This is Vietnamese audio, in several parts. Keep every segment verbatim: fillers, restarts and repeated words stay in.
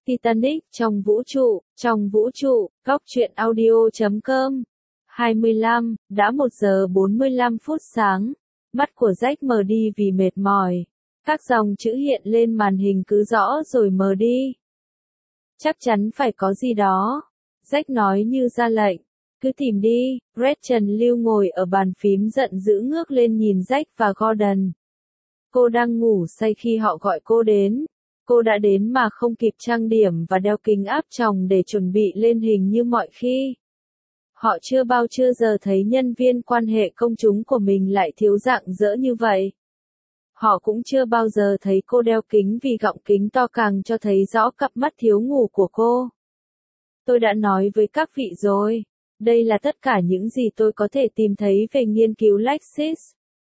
Titanic trong vũ trụ, trong vũ trụ, góc truyện audio chấm com. hai mươi lăm, đã một giờ bốn mươi lăm phút sáng. Mắt của Jack mờ đi vì mệt mỏi. Các dòng chữ hiện lên màn hình cứ rõ rồi mờ đi. Chắc chắn phải có gì đó. Jack nói như ra lệnh. Cứ tìm đi. Gretchen lưu ngồi ở bàn phím giận dữ ngước lên nhìn Jack và Gordon. Cô đang ngủ say khi họ gọi cô đến. Cô đã đến mà không kịp trang điểm và đeo kính áp tròng để chuẩn bị lên hình như mọi khi. Họ chưa bao chưa giờ thấy nhân viên quan hệ công chúng của mình lại thiếu rạng rỡ như vậy. Họ cũng chưa bao giờ thấy cô đeo kính vì gọng kính to càng cho thấy rõ cặp mắt thiếu ngủ của cô. Tôi đã nói với các vị rồi, đây là tất cả những gì tôi có thể tìm thấy về nghiên cứu Lexis.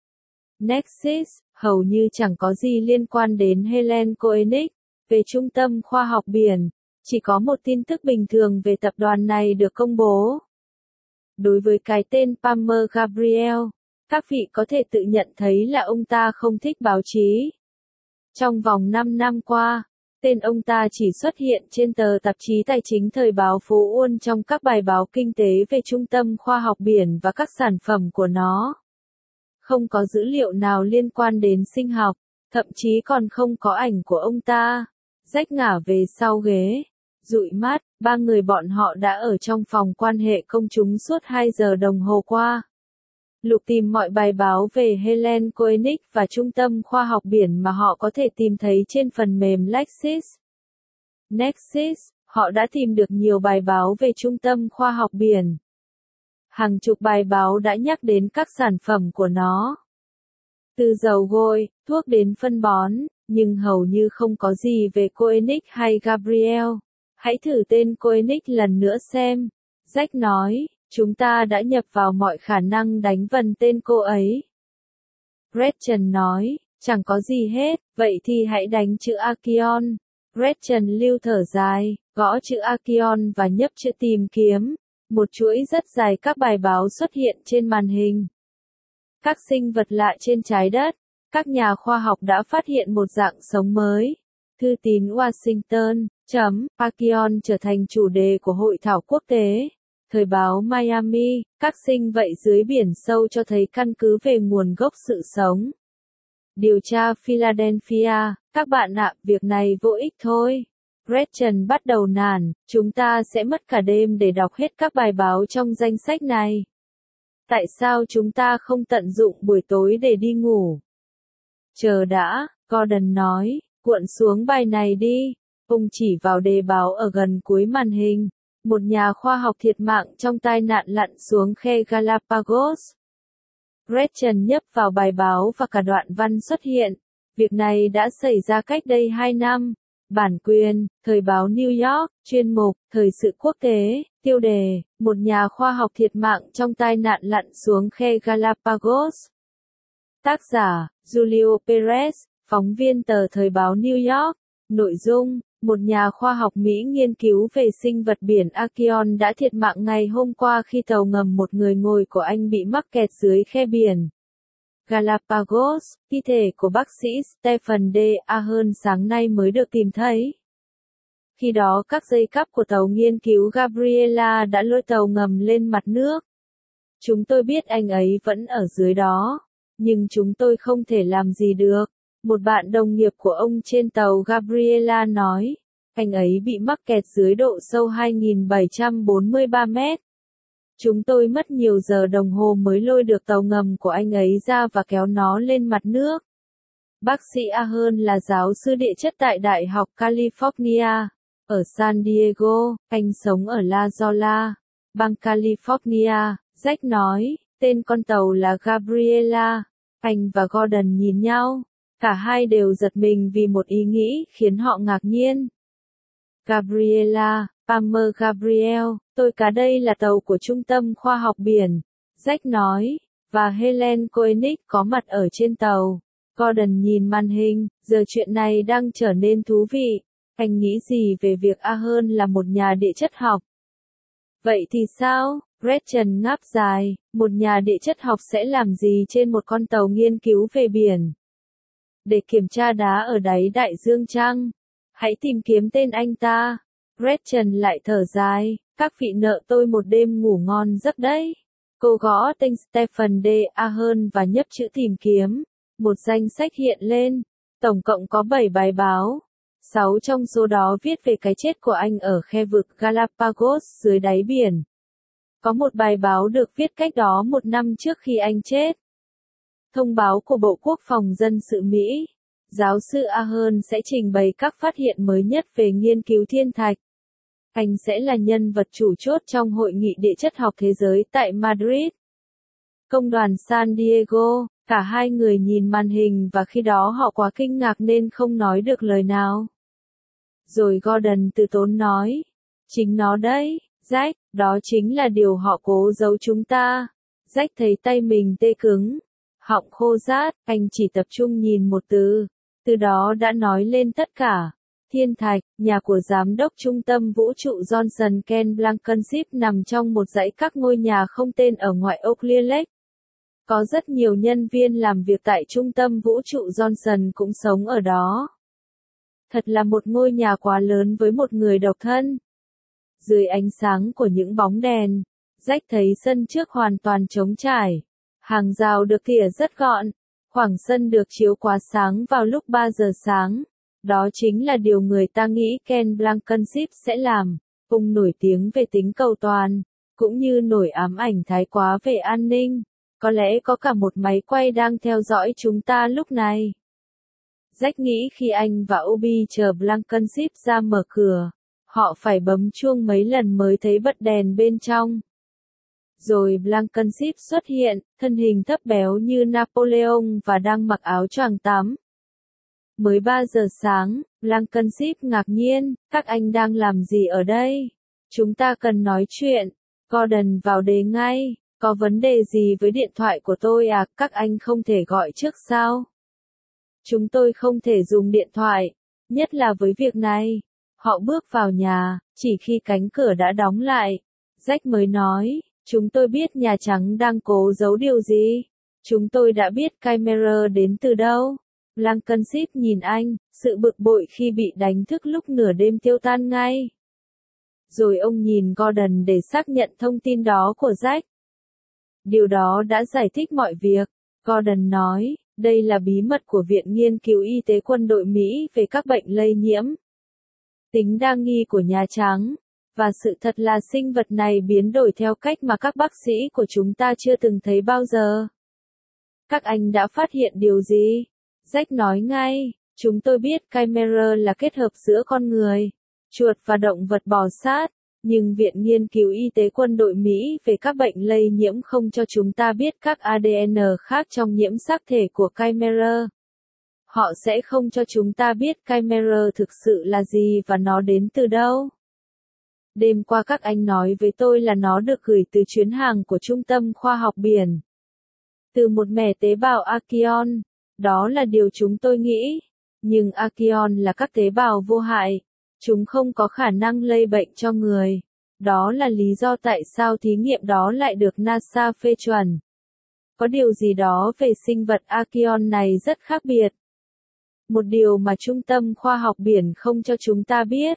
Nexis, hầu như chẳng có gì liên quan đến Helen Koenig, về Trung tâm Khoa học Biển, chỉ có một tin tức bình thường về tập đoàn này được công bố. Đối với cái tên Palmer Gabriel, các vị có thể tự nhận thấy là ông ta không thích báo chí. Trong vòng năm năm qua, tên ông ta chỉ xuất hiện trên tờ tạp chí tài chính thời báo Phố Uôn trong các bài báo kinh tế về Trung tâm Khoa học Biển và các sản phẩm của nó. Không có dữ liệu nào liên quan đến sinh học, thậm chí còn không có ảnh của ông ta. Jack ngả về sau ghế, dụi mắt, ba người bọn họ đã ở trong phòng quan hệ công chúng suốt hai giờ đồng hồ qua. Lục tìm mọi bài báo về Helen Koenig và Trung tâm Khoa học Biển mà họ có thể tìm thấy trên phần mềm Lexis. Nexis, họ đã tìm được nhiều bài báo về Trung tâm Khoa học Biển. Hàng chục bài báo đã nhắc đến các sản phẩm của nó. Từ dầu gội, thuốc đến phân bón, nhưng hầu như không có gì về Koenig hay Gabriel. Hãy thử tên Koenig lần nữa xem. Jack nói, chúng ta đã nhập vào mọi khả năng đánh vần tên cô ấy. Gretchen nói, chẳng có gì hết, vậy thì hãy đánh chữ Akion. Gretchen lưu thở dài, gõ chữ Akion và nhấp chữ tìm kiếm. Một chuỗi rất dài các bài báo xuất hiện trên màn hình. Các sinh vật lạ trên trái đất. Các nhà khoa học đã phát hiện một dạng sống mới. Thư tín Washington, chấm, Akion trở thành chủ đề của hội thảo quốc tế. Thời báo Miami, các sinh vật dưới biển sâu cho thấy căn cứ về nguồn gốc sự sống. Điều tra Philadelphia, các bạn ạ, việc này vô ích thôi. Gretchen bắt đầu nản, chúng ta sẽ mất cả đêm để đọc hết các bài báo trong danh sách này. Tại sao chúng ta không tận dụng buổi tối để đi ngủ? Chờ đã, Gordon nói, cuộn xuống bài này đi. Ông chỉ vào đề báo ở gần cuối màn hình. Một nhà khoa học thiệt mạng trong tai nạn lặn xuống khe Galapagos. Gretchen nhấp vào bài báo và cả đoạn văn xuất hiện. Việc này đã xảy ra cách đây hai năm. Bản quyền, thời báo New York, chuyên mục, thời sự quốc tế, tiêu đề, một nhà khoa học thiệt mạng trong tai nạn lặn xuống khe Galapagos. Tác giả, Julio Perez, phóng viên tờ thời báo New York. Nội dung, một nhà khoa học Mỹ nghiên cứu về sinh vật biển Akion đã thiệt mạng ngày hôm qua khi tàu ngầm một người ngồi của anh bị mắc kẹt dưới khe biển Galapagos. Thi thể của bác sĩ Stephen D. Ahern sáng nay mới được tìm thấy. Khi đó các dây cáp của tàu nghiên cứu Gabriela đã lôi tàu ngầm lên mặt nước. Chúng tôi biết anh ấy vẫn ở dưới đó, nhưng chúng tôi không thể làm gì được. Một bạn đồng nghiệp của ông trên tàu Gabriela nói, anh ấy bị mắc kẹt dưới độ sâu hai nghìn bảy trăm bốn mươi ba mét. Chúng tôi mất nhiều giờ đồng hồ mới lôi được tàu ngầm của anh ấy ra và kéo nó lên mặt nước. Bác sĩ Ahern là giáo sư địa chất tại Đại học California, ở San Diego, anh sống ở La Jolla, bang California. Jack nói, tên con tàu là Gabriela. Anh và Gordon nhìn nhau. Cả hai đều giật mình vì một ý nghĩ khiến họ ngạc nhiên. Gabriela, Palmer Gabriel, tôi cá đây là tàu của Trung tâm Khoa học Biển. Jack nói, và Helen Koenig có mặt ở trên tàu. Gordon nhìn màn hình, giờ chuyện này đang trở nên thú vị. Anh nghĩ gì về việc Ahern là một nhà địa chất học? Vậy thì sao? Gretchen ngáp dài, một nhà địa chất học sẽ làm gì trên một con tàu nghiên cứu về biển? Để kiểm tra đá ở đáy đại dương chăng? Hãy tìm kiếm tên anh ta. Gretchen lại thở dài, các vị nợ tôi một đêm ngủ ngon giấc đấy. Cô gõ tên Stephen D. Ahern và nhấp chữ tìm kiếm. Một danh sách hiện lên. Tổng cộng có bảy bài báo. Sáu trong số đó viết về cái chết của anh ở khe vực Galapagos dưới đáy biển. Có một bài báo được viết cách đó một năm trước khi anh chết. Thông báo của Bộ Quốc phòng Dân sự Mỹ. Giáo sư Ahern sẽ trình bày các phát hiện mới nhất về nghiên cứu thiên thạch. Anh sẽ là nhân vật chủ chốt trong Hội nghị Địa chất học thế giới tại Madrid. Công đoàn San Diego, cả hai người nhìn màn hình và khi đó họ quá kinh ngạc nên không nói được lời nào. Rồi Gordon từ tốn nói, chính nó đấy, Jack, đó chính là điều họ cố giấu chúng ta. Jack thấy tay mình tê cứng, họng khô rát, anh chỉ tập trung nhìn một từ, từ đó đã nói lên tất cả. Thiên thạch, nhà của giám đốc trung tâm vũ trụ Johnson Ken Blankenship nằm trong một dãy các ngôi nhà không tên ở ngoại ô Clear Lake. Có rất nhiều nhân viên làm việc tại trung tâm vũ trụ Johnson cũng sống ở đó. Thật là một ngôi nhà quá lớn với một người độc thân. Dưới ánh sáng của những bóng đèn, Jack thấy sân trước hoàn toàn trống trải. Hàng rào được tỉa rất gọn. Khoảng sân được chiếu quá sáng vào lúc ba giờ sáng. Đó chính là điều người ta nghĩ Ken Blankenship sẽ làm. Ông nổi tiếng về tính cầu toàn, cũng như nổi ám ảnh thái quá về an ninh. Có lẽ có cả một máy quay đang theo dõi chúng ta lúc này. Jack nghĩ khi anh và Obi chờ Blankenship ra mở cửa, họ phải bấm chuông mấy lần mới thấy bật đèn bên trong. Rồi Blankenship xuất hiện, thân hình thấp béo như Napoleon và đang mặc áo choàng tắm. Mới ba giờ sáng, Blankenship ngạc nhiên, các anh đang làm gì ở đây? Chúng ta cần nói chuyện. Gordon vào đề ngay, có vấn đề gì với điện thoại của tôi à, các anh không thể gọi trước sao? Chúng tôi không thể dùng điện thoại, nhất là với việc này. Họ bước vào nhà, chỉ khi cánh cửa đã đóng lại. Jack mới nói, chúng tôi biết Nhà Trắng đang cố giấu điều gì. Chúng tôi đã biết camera đến từ đâu. Blankenship nhìn anh, sự bực bội khi bị đánh thức lúc nửa đêm tiêu tan ngay. Rồi ông nhìn Gordon để xác nhận thông tin đó của Jack. Điều đó đã giải thích mọi việc. Gordon nói, đây là bí mật của Viện Nghiên cứu Y tế Quân đội Mỹ về các bệnh lây nhiễm. Tính đa nghi của Nhà Trắng. Và sự thật là sinh vật này biến đổi theo cách mà các bác sĩ của chúng ta chưa từng thấy bao giờ. Các anh đã phát hiện điều gì? Jack nói ngay, chúng tôi biết camera là kết hợp giữa con người, chuột và động vật bò sát, nhưng Viện Nghiên cứu Y tế Quân đội Mỹ về các bệnh lây nhiễm không cho chúng ta biết các a đê en khác trong nhiễm xác thể của camera. Họ sẽ không cho chúng ta biết camera thực sự là gì và nó đến từ đâu. Đêm qua các anh nói với tôi là nó được gửi từ chuyến hàng của Trung tâm Khoa học Biển. Từ một mẻ tế bào Archeon. Đó là điều chúng tôi nghĩ. Nhưng Archeon là các tế bào vô hại. Chúng không có khả năng lây bệnh cho người. Đó là lý do tại sao thí nghiệm đó lại được NASA phê chuẩn. Có điều gì đó về sinh vật Archeon này rất khác biệt. Một điều mà Trung tâm Khoa học Biển không cho chúng ta biết.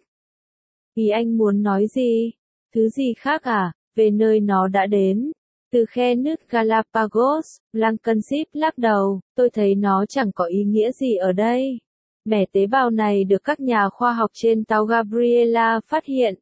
Ý anh muốn nói gì? Thứ gì khác à? Về nơi nó đã đến. Từ khe nước Galapagos, Blankenship lắc đầu, tôi thấy nó chẳng có ý nghĩa gì ở đây. Mẻ tế bào này được các nhà khoa học trên tàu Gabriela phát hiện.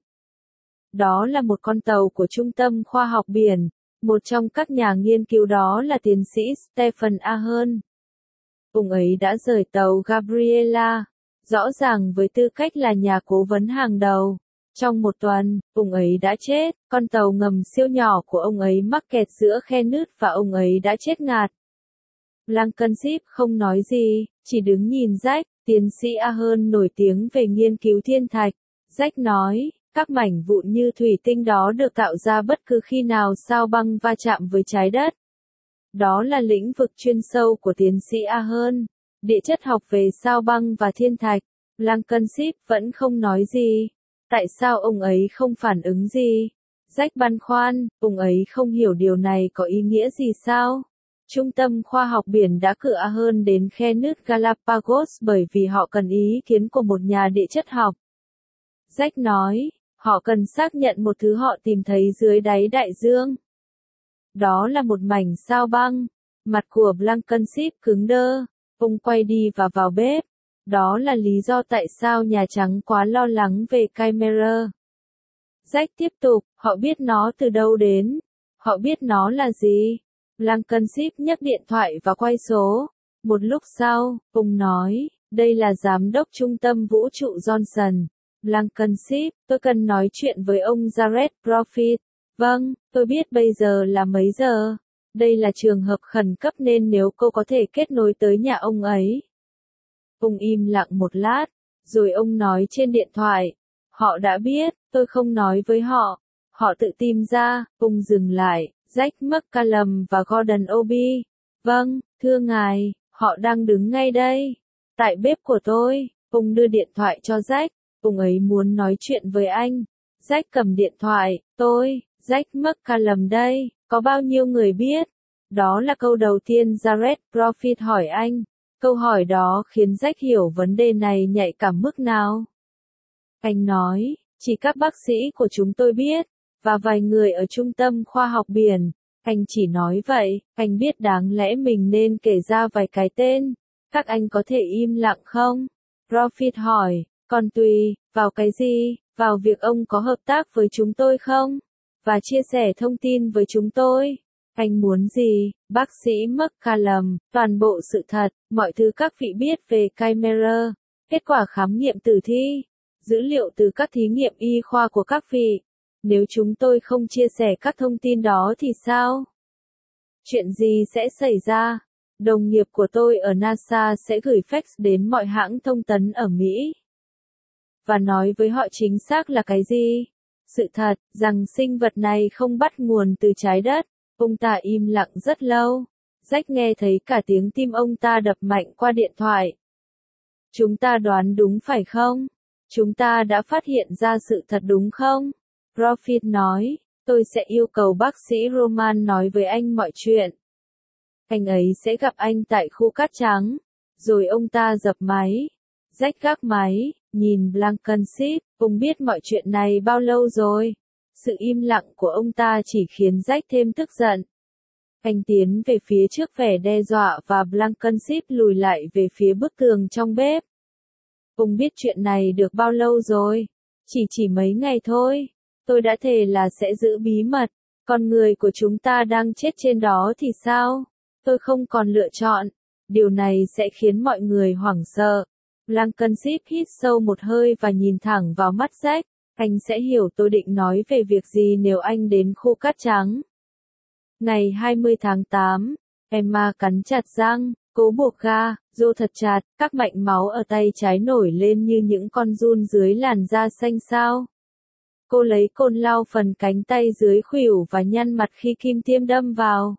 Đó là một con tàu của Trung tâm Khoa học Biển. Một trong các nhà nghiên cứu đó là tiến sĩ Stephen Ahern. Ông ấy đã rời tàu Gabriela, rõ ràng với tư cách là nhà cố vấn hàng đầu. Trong một tuần, ông ấy đã chết, con tàu ngầm siêu nhỏ của ông ấy mắc kẹt giữa khe nứt và ông ấy đã chết ngạt. Blankenship không nói gì, chỉ đứng nhìn Jack, tiến sĩ Ahern nổi tiếng về nghiên cứu thiên thạch. Jack nói, các mảnh vụn như thủy tinh đó được tạo ra bất cứ khi nào sao băng va chạm với trái đất. Đó là lĩnh vực chuyên sâu của tiến sĩ Ahern, địa chất học về sao băng và thiên thạch. Blankenship vẫn không nói gì. Tại sao ông ấy không phản ứng gì? Jack băn khoăn, ông ấy không hiểu điều này có ý nghĩa gì sao? Trung tâm khoa học biển đã cự hơn đến khe nứt Galapagos bởi vì họ cần ý kiến của một nhà địa chất học. Jack nói, họ cần xác nhận một thứ họ tìm thấy dưới đáy đại dương. Đó là một mảnh sao băng. Mặt của Blankenship cứng đơ. Ông quay đi và vào bếp. Đó là lý do tại sao Nhà Trắng quá lo lắng về Chimera. Jack tiếp tục, họ biết nó từ đâu đến. Họ biết nó là gì. Blankenship nhấc điện thoại và quay số. Một lúc sau, ông nói, đây là giám đốc trung tâm vũ trụ Johnson. Blankenship, tôi cần nói chuyện với ông Jared Profit. Vâng, tôi biết bây giờ là mấy giờ. Đây là trường hợp khẩn cấp nên nếu cô có thể kết nối tới nhà ông ấy. Ông im lặng một lát, rồi ông nói trên điện thoại. Họ đã biết, tôi không nói với họ. Họ tự tìm ra, ông dừng lại, Jack McCallum và Gordon Obi. Vâng, thưa ngài, họ đang đứng ngay đây. Tại bếp của tôi, ông đưa điện thoại cho Jack. Ông ấy muốn nói chuyện với anh. Jack cầm điện thoại, tôi, Jack McCallum đây, có bao nhiêu người biết? Đó là câu đầu tiên Jared Profit hỏi anh. Câu hỏi đó khiến Jack hiểu vấn đề này nhạy cảm mức nào. Anh nói, chỉ các bác sĩ của chúng tôi biết, và vài người ở trung tâm khoa học biển. Anh chỉ nói vậy, anh biết đáng lẽ mình nên kể ra vài cái tên. Các anh có thể im lặng không? Profit hỏi, còn tùy, vào cái gì, vào việc ông có hợp tác với chúng tôi không? Và chia sẻ thông tin với chúng tôi. Anh muốn gì, bác sĩ McCallum, toàn bộ sự thật, mọi thứ các vị biết về Chimera, kết quả khám nghiệm tử thi, dữ liệu từ các thí nghiệm y khoa của các vị. Nếu chúng tôi không chia sẻ các thông tin đó thì sao? Chuyện gì sẽ xảy ra? Đồng nghiệp của tôi ở NASA sẽ gửi fax đến mọi hãng thông tấn ở Mỹ. Và nói với họ chính xác là cái gì? Sự thật, rằng sinh vật này không bắt nguồn từ trái đất. Ông ta im lặng rất lâu. Jack nghe thấy cả tiếng tim ông ta đập mạnh qua điện thoại. Chúng ta đoán đúng phải không? Chúng ta đã phát hiện ra sự thật đúng không? Profit nói, tôi sẽ yêu cầu bác sĩ Roman nói với anh mọi chuyện. Anh ấy sẽ gặp anh tại khu cát trắng. Rồi ông ta dập máy. Jack gác máy, nhìn Blankenship, ông biết mọi chuyện này bao lâu rồi? Sự im lặng của ông ta chỉ khiến Jack thêm tức giận. Anh tiến về phía trước vẻ đe dọa và Blankenship lùi lại về phía bức tường trong bếp. Ông biết chuyện này được bao lâu rồi? Chỉ chỉ mấy ngày thôi. Tôi đã thề là sẽ giữ bí mật. Con người của chúng ta đang chết trên đó thì sao? Tôi không còn lựa chọn. Điều này sẽ khiến mọi người hoảng sợ. Blankenship hít sâu một hơi và nhìn thẳng vào mắt Jack. Anh sẽ hiểu tôi định nói về việc gì nếu anh đến khu cát trắng. Ngày hai mươi tháng tám, Emma cắn chặt răng, cố buộc ga, rô thật chặt, các mạch máu ở tay trái nổi lên như những con giun dưới làn da xanh xao. Cô lấy côn lau phần cánh tay dưới khuỷu và nhăn mặt khi kim tiêm đâm vào.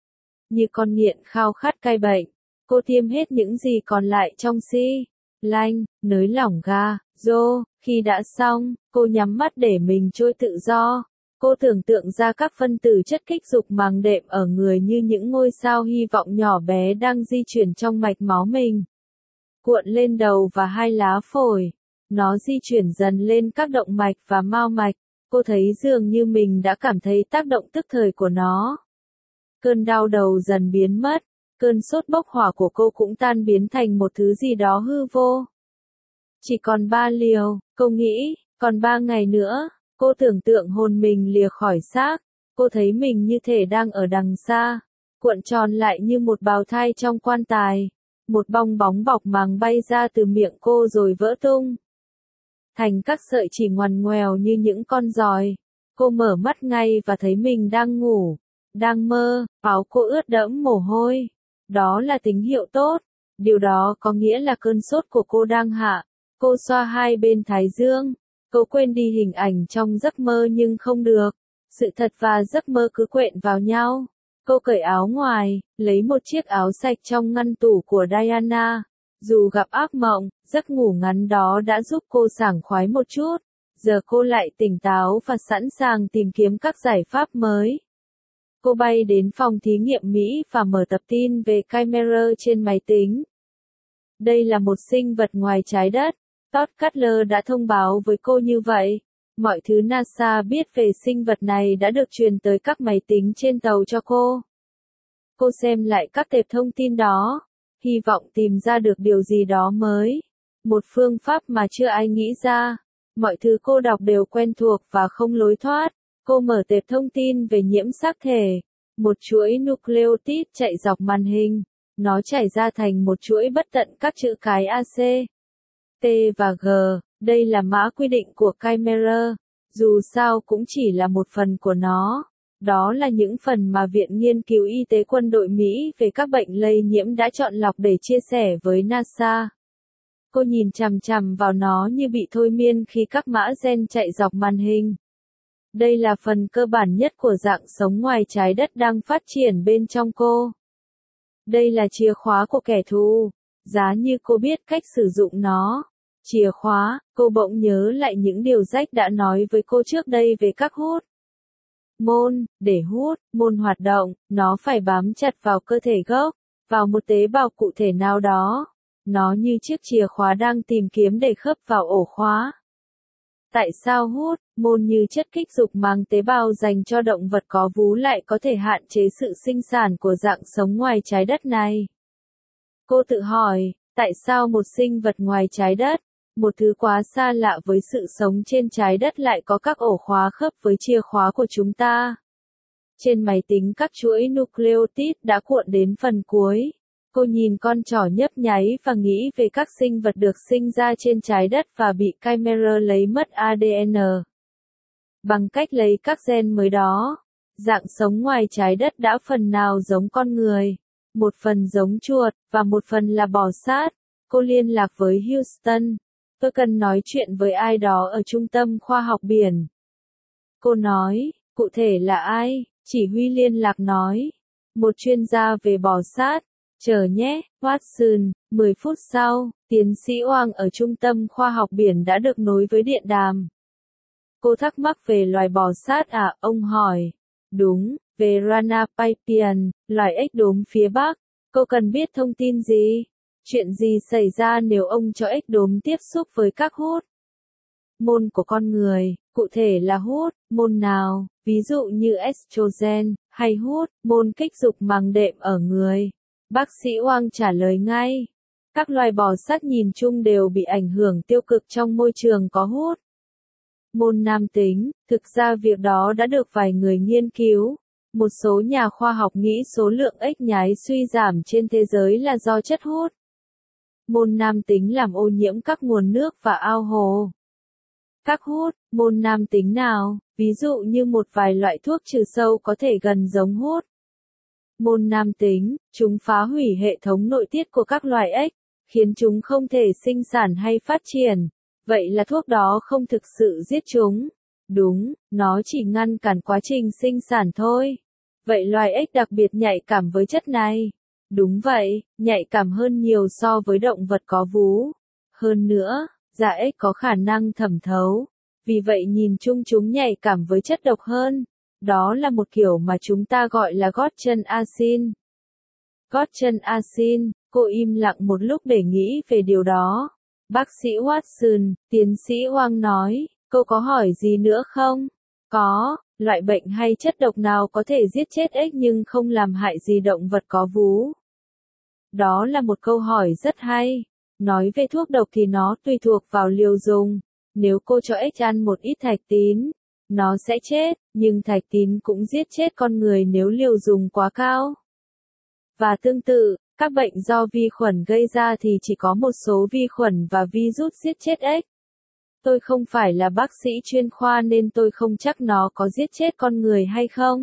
Như con nghiện khao khát cai bệnh, cô tiêm hết những gì còn lại trong xi lanh, nới lỏng ga, rô. Khi đã xong, cô nhắm mắt để mình trôi tự do. Cô tưởng tượng ra các phân tử chất kích dục màng đệm ở người như những ngôi sao hy vọng nhỏ bé đang di chuyển trong mạch máu mình. Cuộn lên đầu và hai lá phổi. Nó di chuyển dần lên các động mạch và mao mạch. Cô thấy dường như mình đã cảm thấy tác động tức thời của nó. Cơn đau đầu dần biến mất. Cơn sốt bốc hỏa của cô cũng tan biến thành một thứ gì đó hư vô. Chỉ còn ba liều, cô nghĩ, còn ba ngày nữa, cô tưởng tượng hồn mình lìa khỏi xác, cô thấy mình như thể đang ở đằng xa, cuộn tròn lại như một bào thai trong quan tài, một bong bóng bọc màng bay ra từ miệng cô rồi vỡ tung. Thành các sợi chỉ ngoằn ngoèo như những con giòi, cô mở mắt ngay và thấy mình đang ngủ, đang mơ, áo cô ướt đẫm mồ hôi. Đó là tín hiệu tốt, điều đó có nghĩa là cơn sốt của cô đang hạ. Cô xoa hai bên thái dương. Cô quên đi hình ảnh trong giấc mơ nhưng không được. Sự thật và giấc mơ cứ quện vào nhau. Cô cởi áo ngoài, lấy một chiếc áo sạch trong ngăn tủ của Diana. Dù gặp ác mộng, giấc ngủ ngắn đó đã giúp cô sảng khoái một chút. Giờ cô lại tỉnh táo và sẵn sàng tìm kiếm các giải pháp mới. Cô bay đến phòng thí nghiệm Mỹ và mở tập tin về Chimera trên máy tính. Đây là một sinh vật ngoài trái đất. Todd Cutler đã thông báo với cô như vậy. Mọi thứ NASA biết về sinh vật này đã được truyền tới các máy tính trên tàu cho cô. Cô xem lại các tệp thông tin đó, hy vọng tìm ra được điều gì đó mới. Một phương pháp mà chưa ai nghĩ ra. Mọi thứ cô đọc đều quen thuộc và không lối thoát. Cô mở tệp thông tin về nhiễm xác thể. Một chuỗi nucleotide chạy dọc màn hình. Nó chảy ra thành một chuỗi bất tận các chữ cái A C, T và G. Đây là mã quy định của Chimera. Dù sao cũng chỉ là một phần của nó. Đó là những phần mà Viện Nghiên cứu Y tế Quân đội Mỹ về các bệnh lây nhiễm đã chọn lọc để chia sẻ với NASA. Cô nhìn chằm chằm vào nó như bị thôi miên khi các mã gen chạy dọc màn hình. Đây là phần cơ bản nhất của dạng sống ngoài trái đất đang phát triển bên trong cô. Đây là chìa khóa của kẻ thù. Giá như cô biết cách sử dụng nó. Chìa khóa, cô bỗng nhớ lại những điều Jack đã nói với cô trước đây về các hút môn. Để hút môn hoạt động, nó phải bám chặt vào cơ thể gốc, vào một tế bào cụ thể nào đó. Nó như chiếc chìa khóa đang tìm kiếm để khớp vào ổ khóa. Tại sao hút môn như chất kích dục mang tế bào dành cho động vật có vú lại có thể hạn chế sự sinh sản của dạng sống ngoài trái đất này? Cô tự hỏi, tại sao một sinh vật ngoài trái đất, một thứ quá xa lạ với sự sống trên trái đất lại có các ổ khóa khớp với chìa khóa của chúng ta? Trên máy tính các chuỗi nucleotide đã cuộn đến phần cuối. Cô nhìn con trỏ nhấp nháy và nghĩ về các sinh vật được sinh ra trên trái đất và bị Chimera lấy mất A D N. Bằng cách lấy các gen mới đó, dạng sống ngoài trái đất đã phần nào giống con người, một phần giống chuột, và một phần là bò sát. Cô liên lạc với Houston. Tôi cần nói chuyện với ai đó ở trung tâm khoa học biển. Cô nói, cụ thể là ai? Chỉ huy liên lạc nói. Một chuyên gia về bò sát. Chờ nhé, Watson. mười phút sau, tiến sĩ Wang ở trung tâm khoa học biển đã được nối với điện đàm. Cô thắc mắc về loài bò sát à? Ông hỏi. Đúng, về Rana Pipian, loài ếch đốm phía Bắc. Cô cần biết thông tin gì? Chuyện gì xảy ra nếu ông cho ếch đốm tiếp xúc với các hút môn của con người, cụ thể là hút môn nào, ví dụ như estrogen, hay hút môn kích dục màng đệm ở người? Bác sĩ Wang trả lời ngay. Các loài bò sát nhìn chung đều bị ảnh hưởng tiêu cực trong môi trường có hút môn nam tính. Thực ra việc đó đã được vài người nghiên cứu. Một số nhà khoa học nghĩ số lượng ếch nhái suy giảm trên thế giới là do chất hút môn nam tính làm ô nhiễm các nguồn nước và ao hồ. Các hút môn nam tính nào, ví dụ như một vài loại thuốc trừ sâu có thể gần giống hút môn nam tính, chúng phá hủy hệ thống nội tiết của các loài ếch, khiến chúng không thể sinh sản hay phát triển. Vậy là thuốc đó không thực sự giết chúng. Đúng, nó chỉ ngăn cản quá trình sinh sản thôi. Vậy loài ếch đặc biệt nhạy cảm với chất này. Đúng vậy, nhạy cảm hơn nhiều so với động vật có vú. Hơn nữa, da ếch có khả năng thẩm thấu. Vì vậy nhìn chung chúng nhạy cảm với chất độc hơn. Đó là một kiểu mà chúng ta gọi là gót chân axin. Gót chân axin, cô im lặng một lúc để nghĩ về điều đó. Bác sĩ Watson, tiến sĩ Wang nói, cô có hỏi gì nữa không? Có, loại bệnh hay chất độc nào có thể giết chết ếch nhưng không làm hại gì động vật có vú? Đó là một câu hỏi rất hay. Nói về thuốc độc thì nó tùy thuộc vào liều dùng. Nếu cô cho ếch ăn một ít thạch tín, nó sẽ chết, nhưng thạch tín cũng giết chết con người nếu liều dùng quá cao. Và tương tự, các bệnh do vi khuẩn gây ra thì chỉ có một số vi khuẩn và virus giết chết ếch. Tôi không phải là bác sĩ chuyên khoa nên tôi không chắc nó có giết chết con người hay không.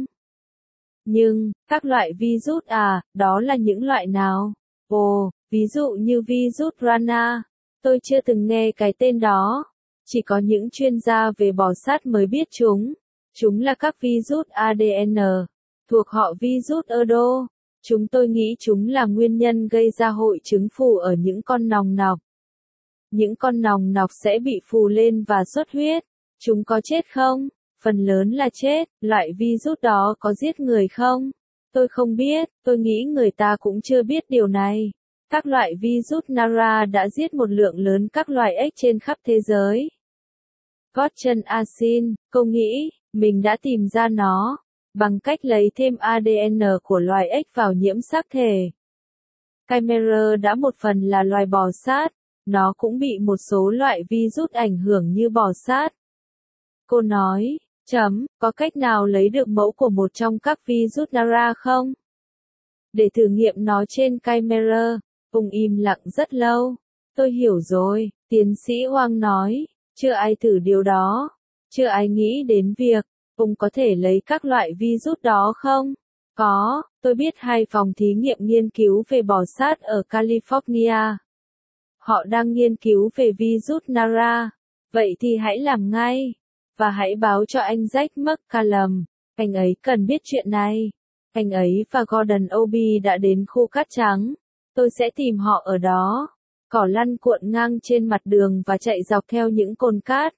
Nhưng, các loại virus à, đó là những loại nào? Ồ, ví dụ như virus Rana. Tôi chưa từng nghe cái tên đó. Chỉ có những chuyên gia về bò sát mới biết chúng. Chúng là các virus A D N, thuộc họ virus Erdo. Chúng tôi nghĩ chúng là nguyên nhân gây ra hội chứng phù ở những con nòng nọc. Những con nòng nọc sẽ bị phù lên và xuất huyết. Chúng có chết không? Phần lớn là chết, loại virus đó có giết người không? Tôi không biết, tôi nghĩ người ta cũng chưa biết điều này. Các loại virus Nara đã giết một lượng lớn các loài ếch trên khắp thế giới. Gordon Asin, cô nghĩ, mình đã tìm ra nó, bằng cách lấy thêm a đê en của loài ếch vào nhiễm xác thể. Chimera đã một phần là loài bò sát, nó cũng bị một số loại virus ảnh hưởng như bò sát. Cô nói, chấm, có cách nào lấy được mẫu của một trong các virus Nara không? Để thử nghiệm nó trên Chimera. Ông im lặng rất lâu. Tôi hiểu rồi, tiến sĩ Wang nói, chưa ai thử điều đó. Chưa ai nghĩ đến việc, ông có thể lấy các loại virus đó không? Có, tôi biết hai phòng thí nghiệm nghiên cứu về bò sát ở California. Họ đang nghiên cứu về virus Nara. Vậy thì hãy làm ngay. Và hãy báo cho anh Jack McCallum. Anh ấy cần biết chuyện này. Anh ấy và Gordon Obi đã đến khu cát trắng. Tôi sẽ tìm họ ở đó. Cỏ lăn cuộn ngang trên mặt đường và chạy dọc theo những cồn cát.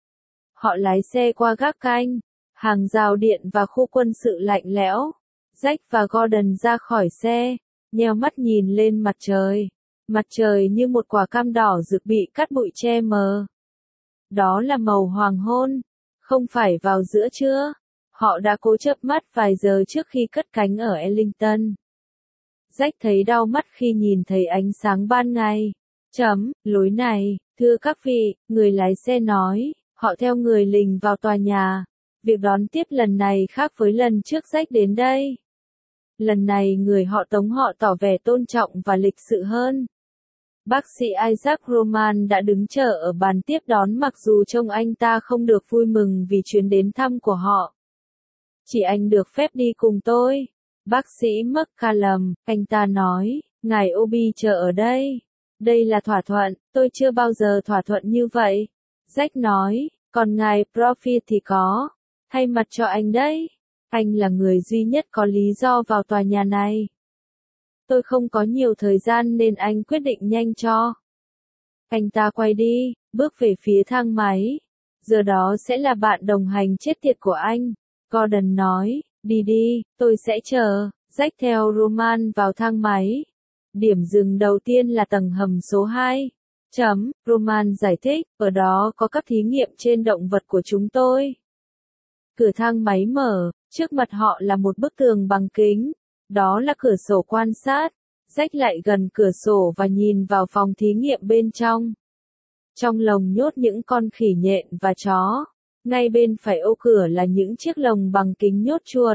Họ lái xe qua gác canh, hàng rào điện và khu quân sự lạnh lẽo. Jack và Gordon ra khỏi xe, nheo mắt nhìn lên mặt trời. Mặt trời như một quả cam đỏ rực bị cát bụi che mờ. Đó là màu hoàng hôn, không phải vào giữa trưa. Họ đã cố chớp mắt vài giờ trước khi cất cánh ở Ellington. Jack thấy đau mắt khi nhìn thấy ánh sáng ban ngày. Chấm, lối này, thưa các vị, người lái xe nói, họ theo người lình vào tòa nhà. Việc đón tiếp lần này khác với lần trước Jack đến đây. Lần này người họ tống họ tỏ vẻ tôn trọng và lịch sự hơn. Bác sĩ Isaac Roman đã đứng chờ ở bàn tiếp đón mặc dù trông anh ta không được vui mừng vì chuyến đến thăm của họ. Chỉ anh được phép đi cùng tôi. Bác sĩ McCallum, anh ta nói, ngài Obi chờ ở đây. Đây là thỏa thuận, tôi chưa bao giờ thỏa thuận như vậy. Jack nói, còn ngài Profit thì có. Thay mặt cho anh đấy. Anh là người duy nhất có lý do vào tòa nhà này. Tôi không có nhiều thời gian nên anh quyết định nhanh cho. Anh ta quay đi, bước về phía thang máy. Giờ đó sẽ là bạn đồng hành chết tiệt của anh. Gordon nói, đi đi, tôi sẽ chờ. Jack theo Roman vào thang máy. Điểm dừng đầu tiên là tầng hầm số hai. Chấm, Roman giải thích, ở đó có các thí nghiệm trên động vật của chúng tôi. Cửa thang máy mở, trước mặt họ là một bức tường bằng kính. Đó là cửa sổ quan sát. Jack lại gần cửa sổ và nhìn vào phòng thí nghiệm bên trong. Trong lồng nhốt những con khỉ nhện và chó. Ngay bên phải ô cửa là những chiếc lồng bằng kính nhốt chuột.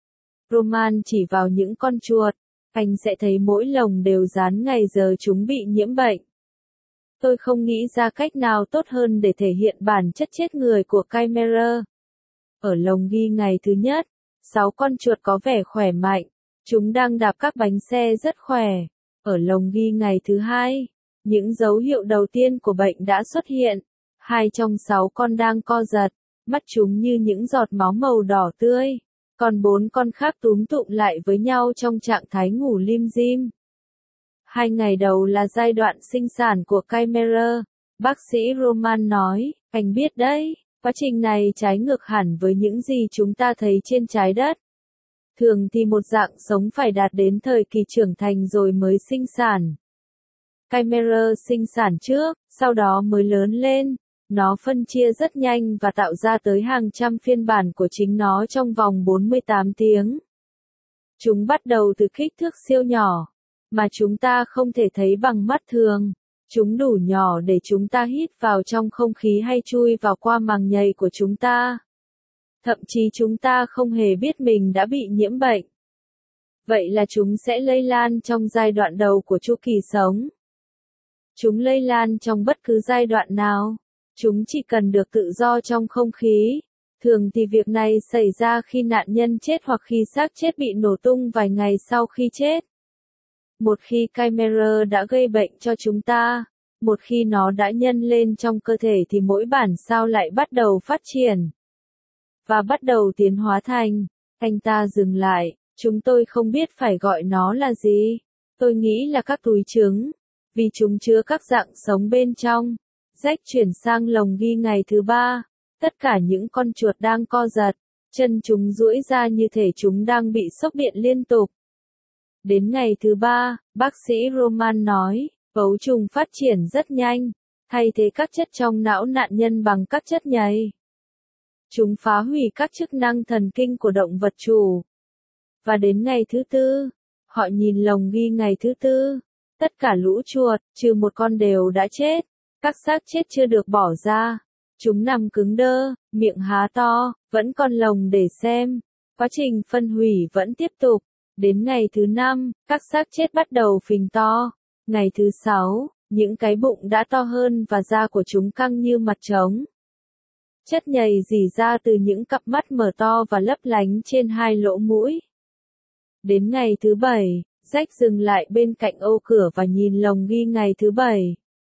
Roman chỉ vào những con chuột. Anh sẽ thấy mỗi lồng đều dán ngày giờ chúng bị nhiễm bệnh. Tôi không nghĩ ra cách nào tốt hơn để thể hiện bản chất chết người của Chimera. Ở lồng ghi ngày thứ nhất, sáu con chuột có vẻ khỏe mạnh. Chúng đang đạp các bánh xe rất khỏe. Ở lồng ghi ngày thứ hai, những dấu hiệu đầu tiên của bệnh đã xuất hiện. Hai trong sáu con đang co giật, mắt chúng như những giọt máu màu đỏ tươi. Còn bốn con khác túm tụm lại với nhau trong trạng thái ngủ lim dim. Hai ngày đầu là giai đoạn sinh sản của Chimera. Bác sĩ Roman nói, anh biết đấy, quá trình này trái ngược hẳn với những gì chúng ta thấy trên trái đất. Thường thì một dạng sống phải đạt đến thời kỳ trưởng thành rồi mới sinh sản. Chimera sinh sản trước, sau đó mới lớn lên. Nó phân chia rất nhanh và tạo ra tới hàng trăm phiên bản của chính nó trong vòng bốn mươi tám tiếng. Chúng bắt đầu từ kích thước siêu nhỏ, mà chúng ta không thể thấy bằng mắt thường. Chúng đủ nhỏ để chúng ta hít vào trong không khí hay chui vào qua màng nhầy của chúng ta. Thậm chí chúng ta không hề biết mình đã bị nhiễm bệnh. Vậy là chúng sẽ lây lan trong giai đoạn đầu của chu kỳ sống. Chúng lây lan trong bất cứ giai đoạn nào. Chúng chỉ cần được tự do trong không khí. Thường thì việc này xảy ra khi nạn nhân chết hoặc khi xác chết bị nổ tung vài ngày sau khi chết. Một khi Chimera đã gây bệnh cho chúng ta, một khi nó đã nhân lên trong cơ thể thì mỗi bản sao lại bắt đầu phát triển. Và bắt đầu tiến hóa thành. Anh ta dừng lại, chúng tôi không biết phải gọi nó là gì. Tôi nghĩ là các túi trứng, vì chúng chứa các dạng sống bên trong. Jack chuyển sang lồng ghi ngày thứ ba. Tất cả những con chuột đang co giật, chân chúng duỗi ra như thể chúng đang bị sốc điện liên tục. Đến ngày thứ ba, bác sĩ Roman nói, ấu trùng phát triển rất nhanh, thay thế các chất trong não nạn nhân bằng các chất nhầy. Chúng phá hủy các chức năng thần kinh của động vật chủ. Và đến ngày thứ tư, họ nhìn lồng ghi ngày thứ tư. Tất cả lũ chuột, trừ một con đều đã chết. Các xác chết chưa được bỏ ra. Chúng nằm cứng đơ, miệng há to, vẫn còn lồng để xem. Quá trình phân hủy vẫn tiếp tục. Đến ngày thứ năm, các xác chết bắt đầu phình to. Ngày thứ sáu, những cái bụng đã to hơn và da của chúng căng như mặt trống. Chất nhầy rỉ ra từ những cặp mắt mở to và lấp lánh trên hai lỗ mũi. Đến ngày thứ bảy, Jack dừng lại bên cạnh ô cửa và nhìn lồng ghi ngày thứ bảy.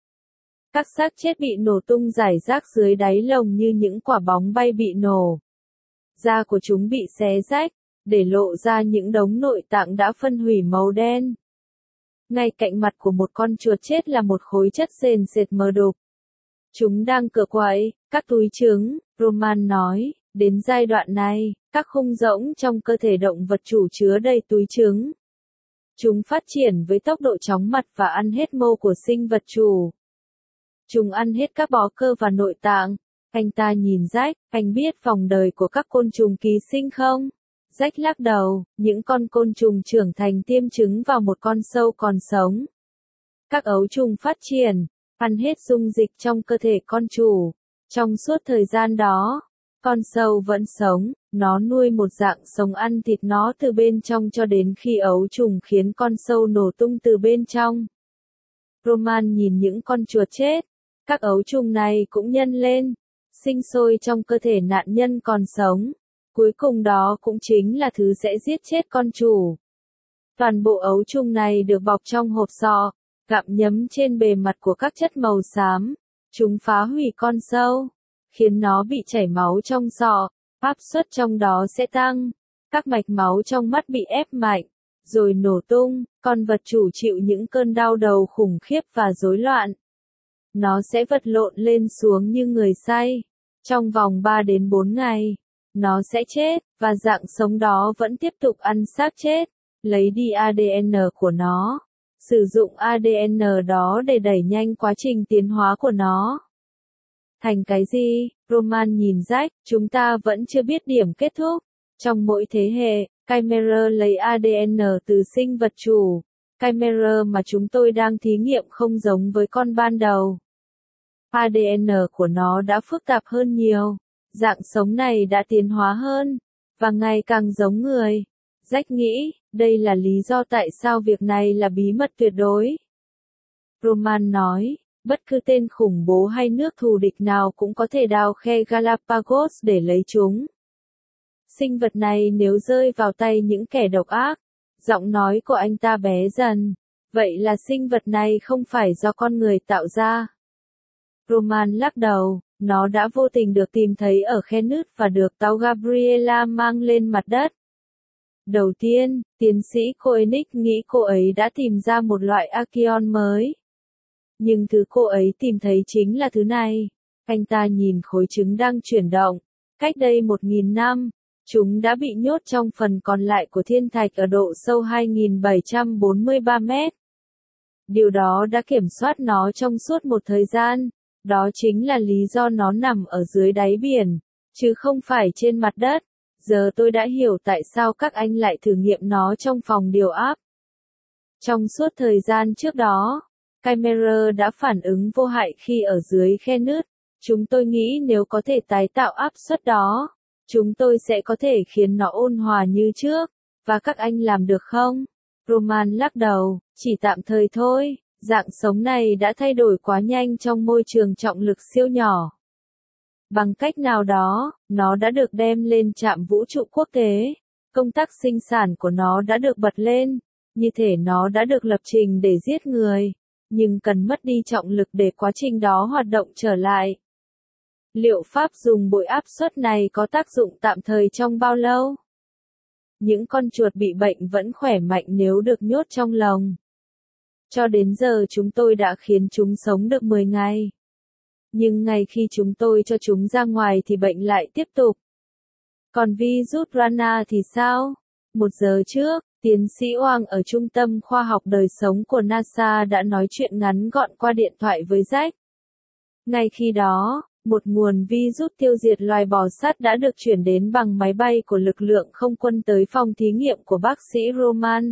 Các xác chết bị nổ tung rải rác dưới đáy lồng như những quả bóng bay bị nổ. Da của chúng bị xé rách, để lộ ra những đống nội tạng đã phân hủy màu đen. Ngay cạnh mặt của một con chuột chết là một khối chất sền sệt mờ đục. Chúng đang cựa quậy, các túi trứng, Roman nói, đến giai đoạn này, các khung rỗng trong cơ thể động vật chủ chứa đầy túi trứng. Chúng phát triển với tốc độ chóng mặt và ăn hết mô của sinh vật chủ. Chúng ăn hết các bó cơ và nội tạng. Anh ta nhìn Jack, anh biết vòng đời của các côn trùng ký sinh không? Jack lắc đầu, những con côn trùng trưởng thành tiêm trứng vào một con sâu còn sống. Các ấu trùng phát triển, ăn hết dung dịch trong cơ thể con chủ. Trong suốt thời gian đó, con sâu vẫn sống, nó nuôi một dạng sống ăn thịt nó từ bên trong cho đến khi ấu trùng khiến con sâu nổ tung từ bên trong. Roman nhìn những con chuột chết, các ấu trùng này cũng nhân lên, sinh sôi trong cơ thể nạn nhân còn sống. Cuối cùng đó cũng chính là thứ sẽ giết chết con chủ. Toàn bộ ấu trùng này được bọc trong hộp sọ, gặm nhấm trên bề mặt của các chất màu xám. Chúng phá hủy con sâu, khiến nó bị chảy máu trong sọ, áp suất trong đó sẽ tăng. Các mạch máu trong mắt bị ép mạnh, rồi nổ tung, con vật chủ chịu những cơn đau đầu khủng khiếp và rối loạn. Nó sẽ vật lộn lên xuống như người say. Trong vòng ba đến bốn ngày, nó sẽ chết, và dạng sống đó vẫn tiếp tục ăn xác chết, lấy đi a đê en của nó. Sử dụng a đê en đó để đẩy nhanh quá trình tiến hóa của nó. Thành cái gì? Roman nhìn Jack, chúng ta vẫn chưa biết điểm kết thúc. Trong mỗi thế hệ, Chimera lấy a đê en từ sinh vật chủ. Chimera mà chúng tôi đang thí nghiệm không giống với con ban đầu. a đê en của nó đã phức tạp hơn nhiều. Dạng sống này đã tiến hóa hơn, và ngày càng giống người. Jack nghĩ, đây là lý do tại sao việc này là bí mật tuyệt đối. Roman nói, bất cứ tên khủng bố hay nước thù địch nào cũng có thể đào khe Galapagos để lấy chúng. Sinh vật này nếu rơi vào tay những kẻ độc ác, giọng nói của anh ta bé dần, vậy là sinh vật này không phải do con người tạo ra. Roman lắc đầu, nó đã vô tình được tìm thấy ở khe nứt và được tàu Gabriela mang lên mặt đất. Đầu tiên, tiến sĩ Koenig nghĩ cô ấy đã tìm ra một loại archaeon mới. Nhưng thứ cô ấy tìm thấy chính là thứ này. Anh ta nhìn khối trứng đang chuyển động. Cách đây một nghìn năm, chúng đã bị nhốt trong phần còn lại của thiên thạch ở độ sâu hai nghìn bảy trăm bốn mươi ba mét. Điều đó đã kiểm soát nó trong suốt một thời gian. Đó chính là lý do nó nằm ở dưới đáy biển, chứ không phải trên mặt đất. Giờ tôi đã hiểu tại sao các anh lại thử nghiệm nó trong phòng điều áp. Trong suốt thời gian trước đó, Chimera đã phản ứng vô hại khi ở dưới khe nứt. Chúng tôi nghĩ nếu có thể tái tạo áp suất đó, chúng tôi sẽ có thể khiến nó ôn hòa như trước. Và các anh làm được không? Roman lắc đầu, chỉ tạm thời thôi. Dạng sống này đã thay đổi quá nhanh trong môi trường trọng lực siêu nhỏ. Bằng cách nào đó, nó đã được đem lên trạm vũ trụ quốc tế. Công tác sinh sản của nó đã được bật lên, như thể nó đã được lập trình để giết người, nhưng cần mất đi trọng lực để quá trình đó hoạt động trở lại. Liệu pháp dùng bội áp suất này có tác dụng tạm thời trong bao lâu? Những con chuột bị bệnh vẫn khỏe mạnh nếu được nhốt trong lồng. Cho đến giờ chúng tôi đã khiến chúng sống được mười ngày. Nhưng ngay khi chúng tôi cho chúng ra ngoài thì bệnh lại tiếp tục. Còn virus Rana thì sao? Một giờ trước, tiến sĩ Wang ở Trung tâm Khoa học Đời sống của NASA đã nói chuyện ngắn gọn qua điện thoại với Jack. Ngay khi đó, một nguồn virus tiêu diệt loài bò sát đã được chuyển đến bằng máy bay của lực lượng không quân tới phòng thí nghiệm của bác sĩ Roman.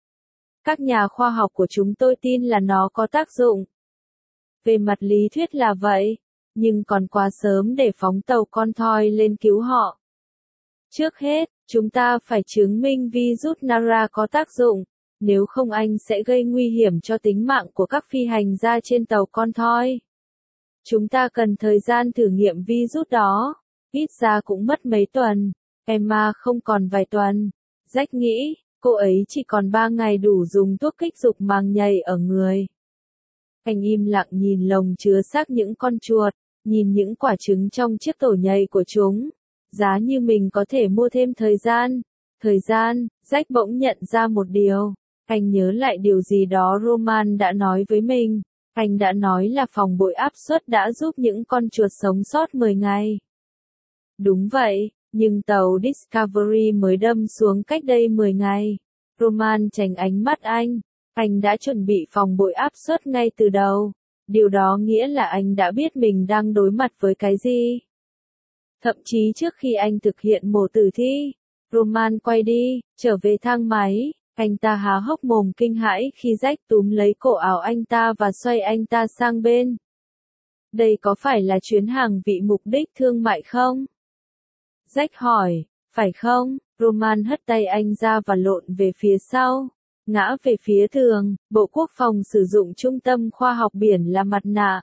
Các nhà khoa học của chúng tôi tin là nó có tác dụng. Về mặt lý thuyết là vậy, nhưng còn quá sớm để phóng tàu con thoi lên cứu họ. Trước hết, chúng ta phải chứng minh virus Nara có tác dụng, nếu không anh sẽ gây nguy hiểm cho tính mạng của các phi hành gia trên tàu con thoi. Chúng ta cần thời gian thử nghiệm virus đó, ít ra cũng mất mấy tuần, Emma không còn vài tuần. Jack nghĩ, cô ấy chỉ còn ba ngày đủ dùng thuốc kích dục màng nhầy ở người. Anh im lặng nhìn lồng chứa xác những con chuột, nhìn những quả trứng trong chiếc tổ nhầy của chúng. Giá như mình có thể mua thêm thời gian. Thời gian, Jack bỗng nhận ra một điều. Anh nhớ lại điều gì đó Roman đã nói với mình. Anh đã nói là phòng bội áp suất đã giúp những con chuột sống sót mười ngày. Đúng vậy, nhưng tàu Discovery mới đâm xuống cách đây mười ngày. Roman tránh ánh mắt anh. Anh đã chuẩn bị phòng bội áp suất ngay từ đầu. Điều đó nghĩa là anh đã biết mình đang đối mặt với cái gì. Thậm chí trước khi anh thực hiện mổ tử thi, Roman quay đi, trở về thang máy. Anh ta há hốc mồm kinh hãi khi Jack túm lấy cổ áo anh ta và xoay anh ta sang bên. Đây có phải là chuyến hàng vị mục đích thương mại không? Jack hỏi, phải không? Roman hất tay anh ra và lộn về phía sau. Ngã về phía tường, Bộ Quốc phòng sử dụng Trung tâm Khoa học Biển là mặt nạ.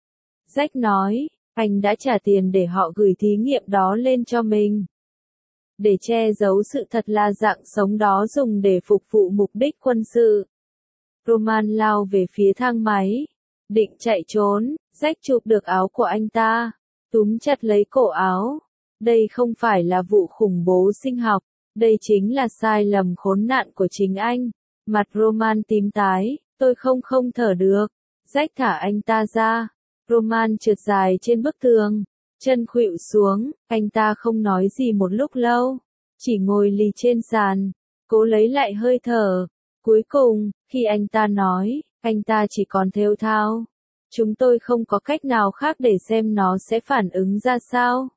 Jack nói, anh đã trả tiền để họ gửi thí nghiệm đó lên cho mình. Để che giấu sự thật là dạng sống đó dùng để phục vụ mục đích quân sự. Roman lao về phía thang máy. Định chạy trốn, Jack chụp được áo của anh ta. Túm chặt lấy cổ áo. Đây không phải là vụ khủng bố sinh học. Đây chính là sai lầm khốn nạn của chính anh. Mặt Roman tím tái, tôi không không thở được. Jack thả anh ta ra. Roman trượt dài trên bức tường. Chân khuỵu xuống, anh ta không nói gì một lúc lâu. Chỉ ngồi lì trên sàn. Cố lấy lại hơi thở. Cuối cùng, khi anh ta nói, anh ta chỉ còn thều thào. Chúng tôi không có cách nào khác để xem nó sẽ phản ứng ra sao.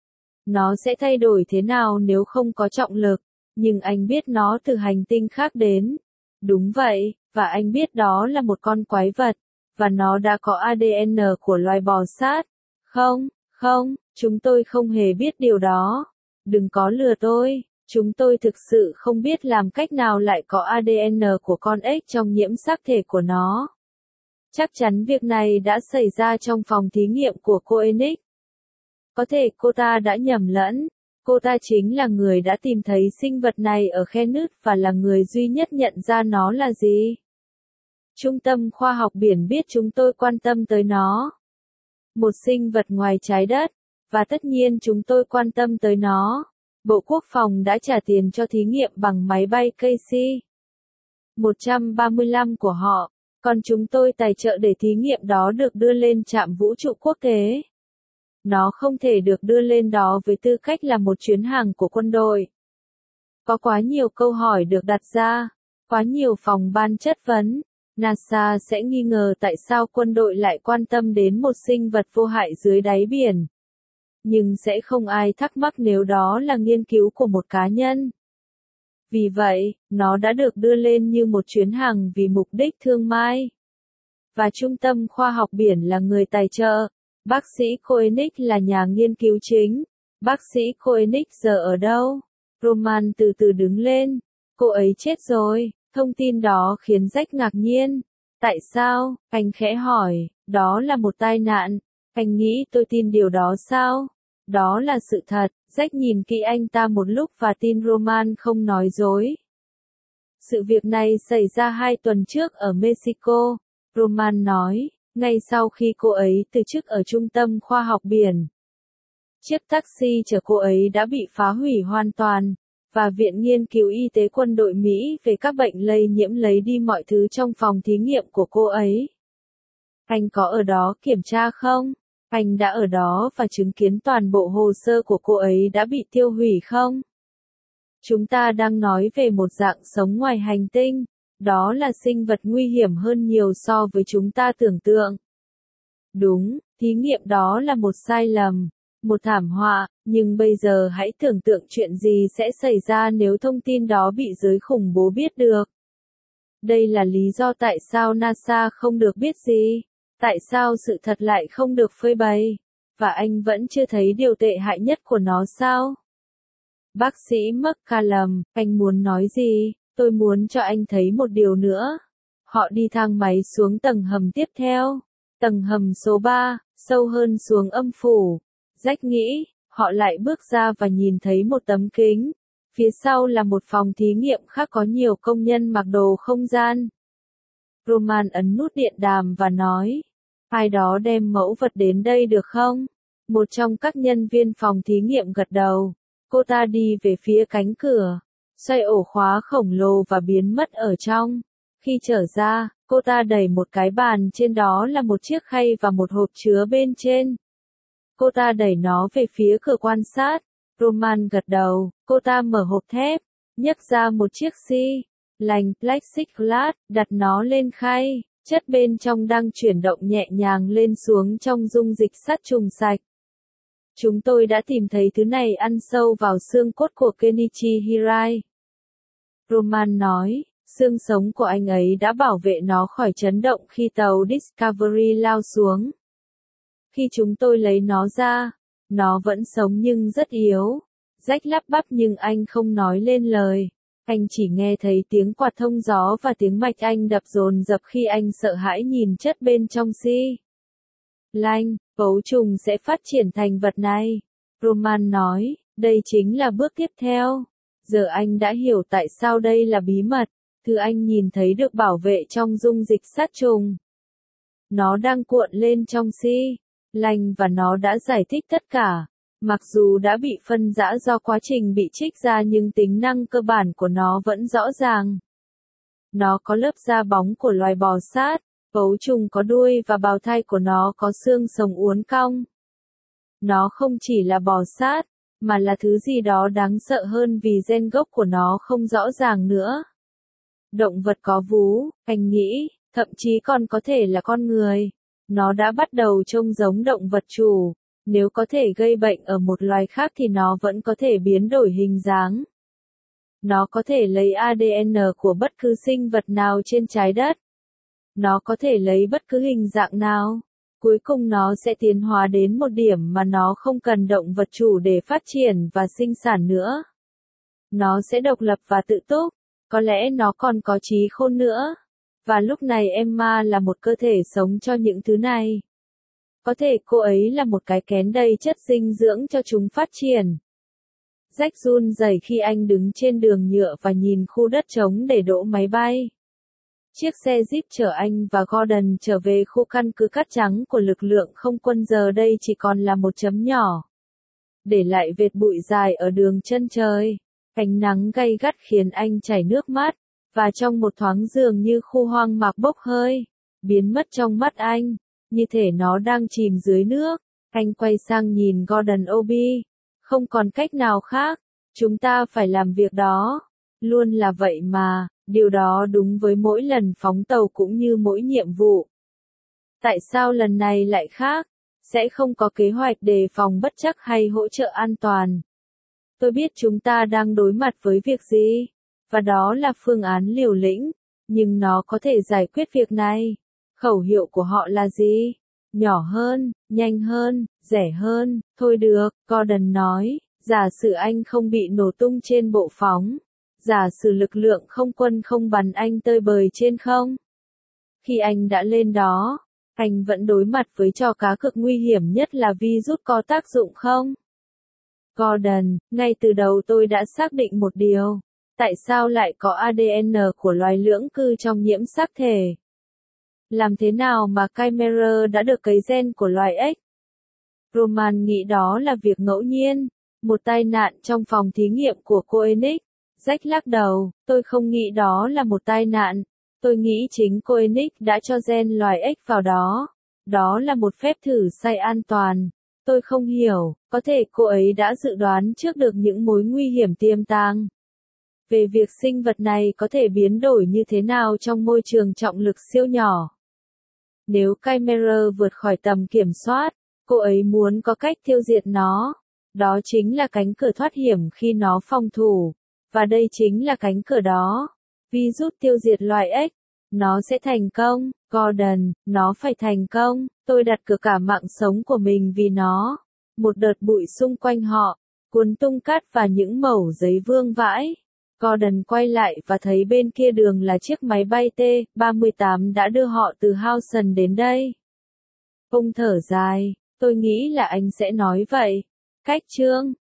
Nó sẽ thay đổi thế nào nếu không có trọng lực. Nhưng anh biết nó từ hành tinh khác đến. Đúng vậy, và anh biết đó là một con quái vật. Và nó đã có a đê en của loài bò sát. Không, không, chúng tôi không hề biết điều đó. Đừng có lừa tôi, chúng tôi thực sự không biết làm cách nào lại có a đê en của con ếch trong nhiễm xác thể của nó. Chắc chắn việc này đã xảy ra trong phòng thí nghiệm của cô Enix. Có thể cô ta đã nhầm lẫn. Cô ta chính là người đã tìm thấy sinh vật này ở khe nứt và là người duy nhất nhận ra nó là gì. Trung tâm Khoa học Biển biết chúng tôi quan tâm tới nó. Một sinh vật ngoài trái đất. Và tất nhiên chúng tôi quan tâm tới nó. Bộ Quốc phòng đã trả tiền cho thí nghiệm bằng máy bay ca xê một trăm ba mươi lăm của họ. Còn chúng tôi tài trợ để thí nghiệm đó được đưa lên trạm vũ trụ quốc tế. Nó không thể được đưa lên đó với tư cách là một chuyến hàng của quân đội. Có quá nhiều câu hỏi được đặt ra, quá nhiều phòng ban chất vấn. NASA sẽ nghi ngờ tại sao quân đội lại quan tâm đến một sinh vật vô hại dưới đáy biển. Nhưng sẽ không ai thắc mắc nếu đó là nghiên cứu của một cá nhân. Vì vậy, nó đã được đưa lên như một chuyến hàng vì mục đích thương mại. Và Trung tâm Khoa học Biển là người tài trợ. Bác sĩ Koenig là nhà nghiên cứu chính. Bác sĩ Koenig giờ ở đâu? Roman từ từ đứng lên. Cô ấy chết rồi. Thông tin đó khiến Jack ngạc nhiên. Tại sao? Anh khẽ hỏi. Đó là một tai nạn. Anh nghĩ tôi tin điều đó sao? Đó là sự thật. Jack nhìn kỹ anh ta một lúc và tin Roman không nói dối. Sự việc này xảy ra hai tuần trước ở Mexico. Roman nói, ngay sau khi cô ấy từ chức ở Trung tâm Khoa học Biển. Chiếc taxi chở cô ấy đã bị phá hủy hoàn toàn, và Viện Nghiên cứu Y tế Quân đội Mỹ về các bệnh lây nhiễm lấy đi mọi thứ trong phòng thí nghiệm của cô ấy. Anh có ở đó kiểm tra không? Anh đã ở đó và chứng kiến toàn bộ hồ sơ của cô ấy đã bị tiêu hủy không? Chúng ta đang nói về một dạng sống ngoài hành tinh. Đó là sinh vật nguy hiểm hơn nhiều so với chúng ta tưởng tượng. Đúng, thí nghiệm đó là một sai lầm, một thảm họa, nhưng bây giờ hãy tưởng tượng chuyện gì sẽ xảy ra nếu thông tin đó bị giới khủng bố biết được. Đây là lý do tại sao NASA không được biết gì, tại sao sự thật lại không được phơi bày, và anh vẫn chưa thấy điều tệ hại nhất của nó sao? Bác sĩ McCallum, anh muốn nói gì? Tôi muốn cho anh thấy một điều nữa. Họ đi thang máy xuống tầng hầm tiếp theo. Tầng hầm số ba, sâu hơn xuống âm phủ. Jack nghĩ, họ lại bước ra và nhìn thấy một tấm kính. Phía sau là một phòng thí nghiệm khác có nhiều công nhân mặc đồ không gian. Roman ấn nút điện đàm và nói, ai đó đem mẫu vật đến đây được không? Một trong các nhân viên phòng thí nghiệm gật đầu. Cô ta đi về phía cánh cửa, xoay ổ khóa khổng lồ và biến mất ở trong. Khi trở ra, cô ta đẩy một cái bàn, trên đó là một chiếc khay và một hộp chứa bên trên. Cô ta đẩy nó về phía cửa quan sát. Roman gật đầu, cô ta mở hộp thép, nhấc ra một chiếc xi lanh plexiglass, đặt nó lên khay. Chất bên trong đang chuyển động nhẹ nhàng lên xuống trong dung dịch sát trùng sạch. Chúng tôi đã tìm thấy thứ này ăn sâu vào xương cốt của Kenichi Hirai. Roman nói, xương sống của anh ấy đã bảo vệ nó khỏi chấn động khi tàu Discovery lao xuống. Khi chúng tôi lấy nó ra, nó vẫn sống nhưng rất yếu. Jack lắp bắp nhưng anh không nói lên lời. Anh chỉ nghe thấy tiếng quạt thông gió và tiếng mạch anh đập dồn dập khi anh sợ hãi nhìn chất bên trong xi lanh. Cấu trùng sẽ phát triển thành vật này. Roman nói, đây chính là bước tiếp theo. Giờ anh đã hiểu tại sao đây là bí mật. Thứ anh nhìn thấy được bảo vệ trong dung dịch sát trùng. Nó đang cuộn lên trong xi lanh và nó đã giải thích tất cả. Mặc dù đã bị phân rã do quá trình bị trích ra nhưng tính năng cơ bản của nó vẫn rõ ràng. Nó có lớp da bóng của loài bò sát. Cấu trùng có đuôi và bào thai của nó có xương sống uốn cong. Nó không chỉ là bò sát, mà là thứ gì đó đáng sợ hơn vì gen gốc của nó không rõ ràng nữa. Động vật có vú, anh nghĩ, thậm chí còn có thể là con người. Nó đã bắt đầu trông giống động vật chủ. Nếu có thể gây bệnh ở một loài khác thì nó vẫn có thể biến đổi hình dáng. Nó có thể lấy a đê en của bất cứ sinh vật nào trên trái đất. Nó có thể lấy bất cứ hình dạng nào. Cuối cùng nó sẽ tiến hóa đến một điểm mà nó không cần động vật chủ để phát triển và sinh sản nữa. Nó sẽ độc lập và tự túc. Có lẽ nó còn có trí khôn nữa. Và lúc này Emma là một cơ thể sống cho những thứ này. Có thể cô ấy là một cái kén đầy chất dinh dưỡng cho chúng phát triển. Jack run rẩy khi anh đứng trên đường nhựa và nhìn khu đất trống để đỗ máy bay. Chiếc xe Jeep chở anh và Gordon trở về khu căn cứ cát trắng của lực lượng không quân giờ đây chỉ còn là một chấm nhỏ. Để lại vệt bụi dài ở đường chân trời. Ánh nắng gay gắt khiến anh chảy nước mắt, và trong một thoáng dường như khu hoang mạc bốc hơi, biến mất trong mắt anh, như thể nó đang chìm dưới nước. Anh quay sang nhìn Gordon Obi. Không còn cách nào khác, chúng ta phải làm việc đó. Luôn là vậy mà. Điều đó đúng với mỗi lần phóng tàu cũng như mỗi nhiệm vụ. Tại sao lần này lại khác? Sẽ không có kế hoạch đề phòng bất trắc hay hỗ trợ an toàn. Tôi biết chúng ta đang đối mặt với việc gì, và đó là phương án liều lĩnh, nhưng nó có thể giải quyết việc này. Khẩu hiệu của họ là gì? Nhỏ hơn, nhanh hơn, rẻ hơn. Thôi được, Gordon nói, giả sử anh không bị nổ tung trên bộ phóng. Giả sử lực lượng không quân không bắn anh tơi bời trên không. Khi anh đã lên đó, anh vẫn đối mặt với trò cá cược nguy hiểm nhất là virus có tác dụng không? Gordon, ngay từ đầu tôi đã xác định một điều. Tại sao lại có a đê en của loài lưỡng cư trong nhiễm sắc thể? Làm thế nào mà Chimera đã được cấy gen của loài ếch? Roman nghĩ đó là việc ngẫu nhiên, một tai nạn trong phòng thí nghiệm của Koenig. Jack lắc đầu, tôi không nghĩ đó là một tai nạn. Tôi nghĩ chính Koenig đã cho gen loài ếch vào đó. Đó là một phép thử sai an toàn. Tôi không hiểu, có thể cô ấy đã dự đoán trước được những mối nguy hiểm tiềm tàng. Về việc sinh vật này có thể biến đổi như thế nào trong môi trường trọng lực siêu nhỏ. Nếu Chimera vượt khỏi tầm kiểm soát, cô ấy muốn có cách tiêu diệt nó. Đó chính là cánh cửa thoát hiểm khi nó phòng thủ. Và đây chính là cánh cửa đó. Virus tiêu diệt loài ếch. Nó sẽ thành công, Gordon, nó phải thành công. Tôi đặt cược cả mạng sống của mình vì nó. Một đợt bụi xung quanh họ, cuốn tung cát và những mẩu giấy vương vãi. Gordon quay lại và thấy bên kia đường là chiếc máy bay T ba mươi tám đã đưa họ từ Houston đến đây. Ông thở dài, tôi nghĩ là anh sẽ nói vậy. Cách chương